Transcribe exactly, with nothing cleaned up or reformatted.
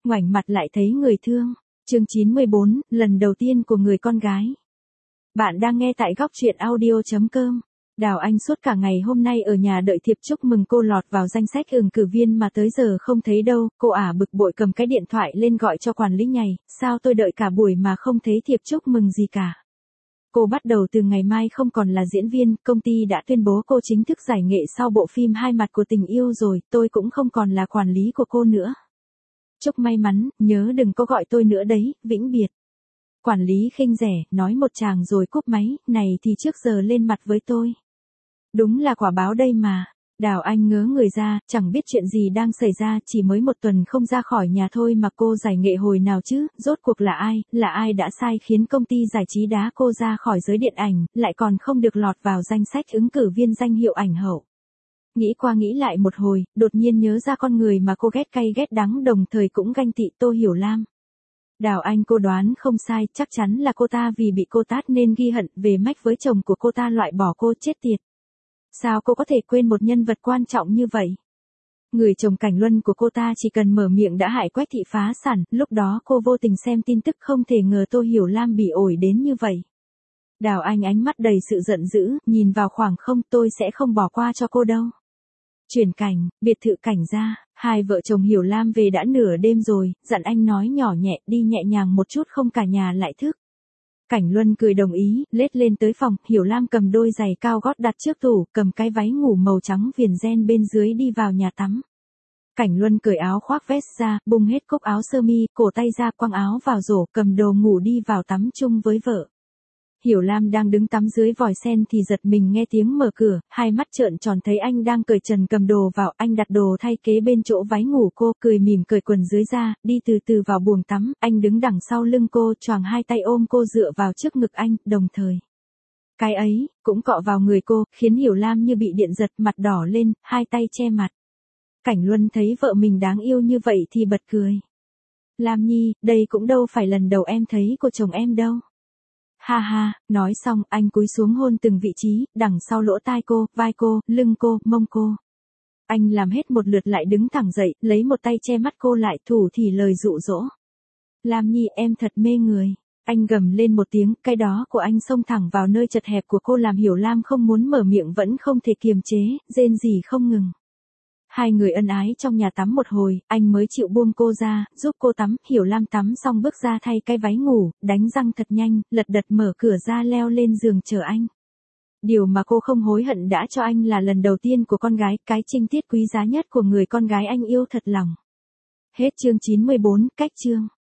ngoảnh mặt lại thấy người thương. Chương chín mươi bốn, lần đầu tiên của người con gái. Bạn đang nghe tại góc truyện audio chấm com. Đào Anh suốt cả ngày hôm nay ở nhà đợi thiệp chúc mừng cô lọt vào danh sách ứng cử viên mà tới giờ không thấy đâu, cô ả bực bội cầm cái điện thoại lên gọi cho quản lý nhảy, sao tôi đợi cả buổi mà không thấy thiệp chúc mừng gì cả. Cô bắt đầu từ ngày mai không còn là diễn viên, công ty đã tuyên bố cô chính thức giải nghệ sau bộ phim Hai mặt của tình yêu rồi, tôi cũng không còn là quản lý của cô nữa. Chúc may mắn, nhớ đừng có gọi tôi nữa đấy, vĩnh biệt. Quản lý khinh rẻ, nói một tràng rồi cúp máy, này thì trước giờ lên mặt với tôi. Đúng là quả báo đây mà. Đào Anh ngớ người ra, chẳng biết chuyện gì đang xảy ra, chỉ mới một tuần không ra khỏi nhà thôi mà cô giải nghệ hồi nào chứ, rốt cuộc là ai, là ai đã sai khiến công ty giải trí đá cô ra khỏi giới điện ảnh, lại còn không được lọt vào danh sách ứng cử viên danh hiệu ảnh hậu. Nghĩ qua nghĩ lại một hồi, đột nhiên nhớ ra con người mà cô ghét cay ghét đắng đồng thời cũng ganh tị, Tô Hiểu Lam. Đào Anh cô đoán không sai, chắc chắn là cô ta vì bị cô tát nên ghi hận về mách với chồng của cô ta loại bỏ cô, chết tiệt. Sao cô có thể quên một nhân vật quan trọng như vậy? Người chồng Cảnh Luân của cô ta chỉ cần mở miệng đã hại Quách thị phá sản, lúc đó cô vô tình xem tin tức không thể ngờ Tô Hiểu Lam bị ổi đến như vậy. Đào Anh ánh mắt đầy sự giận dữ, nhìn vào khoảng không, tôi sẽ không bỏ qua cho cô đâu. Chuyển cảnh, biệt thự Cảnh gia, hai vợ chồng Hiểu Lam về đã nửa đêm rồi, dặn anh nói nhỏ nhẹ, đi nhẹ nhàng một chút không cả nhà lại thức. Cảnh Luân cười đồng ý, lết lên tới phòng, Hiểu Lam cầm đôi giày cao gót đặt trước tủ, cầm cái váy ngủ màu trắng viền ren bên dưới đi vào nhà tắm. Cảnh Luân cởi áo khoác vest ra, bung hết cúc áo sơ mi, cổ tay ra quăng áo vào rổ, cầm đồ ngủ đi vào tắm chung với vợ. Hiểu Lam đang đứng tắm dưới vòi sen thì giật mình nghe tiếng mở cửa, hai mắt trợn tròn thấy anh đang cởi trần cầm đồ vào, anh đặt đồ thay kế bên chỗ váy ngủ cô, cười mỉm cởi quần dưới ra, đi từ từ vào buồng tắm, anh đứng đằng sau lưng cô, choàng hai tay ôm cô dựa vào trước ngực anh, đồng thời. Cái ấy, cũng cọ vào người cô, khiến Hiểu Lam như bị điện giật, mặt đỏ lên, hai tay che mặt. Cảnh Luân thấy vợ mình đáng yêu như vậy thì bật cười. Lam Nhi, đây cũng đâu phải lần đầu em thấy của chồng em đâu. Ha ha, nói xong, anh cúi xuống hôn từng vị trí, đằng sau lỗ tai cô, vai cô, lưng cô, mông cô. Anh làm hết một lượt lại đứng thẳng dậy, lấy một tay che mắt cô lại, thủ thì lời dụ dỗ. Lam Nhi, em thật mê người. Anh gầm lên một tiếng, cái đó của anh xông thẳng vào nơi chật hẹp của cô làm Hiểu Lam không muốn mở miệng vẫn không thể kiềm chế, rên rỉ không ngừng. Hai người ân ái trong nhà tắm một hồi, anh mới chịu buông cô ra, giúp cô tắm, Hiểu Lam tắm xong bước ra thay cái váy ngủ, đánh răng thật nhanh, lật đật mở cửa ra leo lên giường chờ anh. Điều mà cô không hối hận đã cho anh là lần đầu tiên của con gái, cái trinh tiết quý giá nhất của người con gái anh yêu thật lòng. Hết chương chín mươi bốn, cách chương.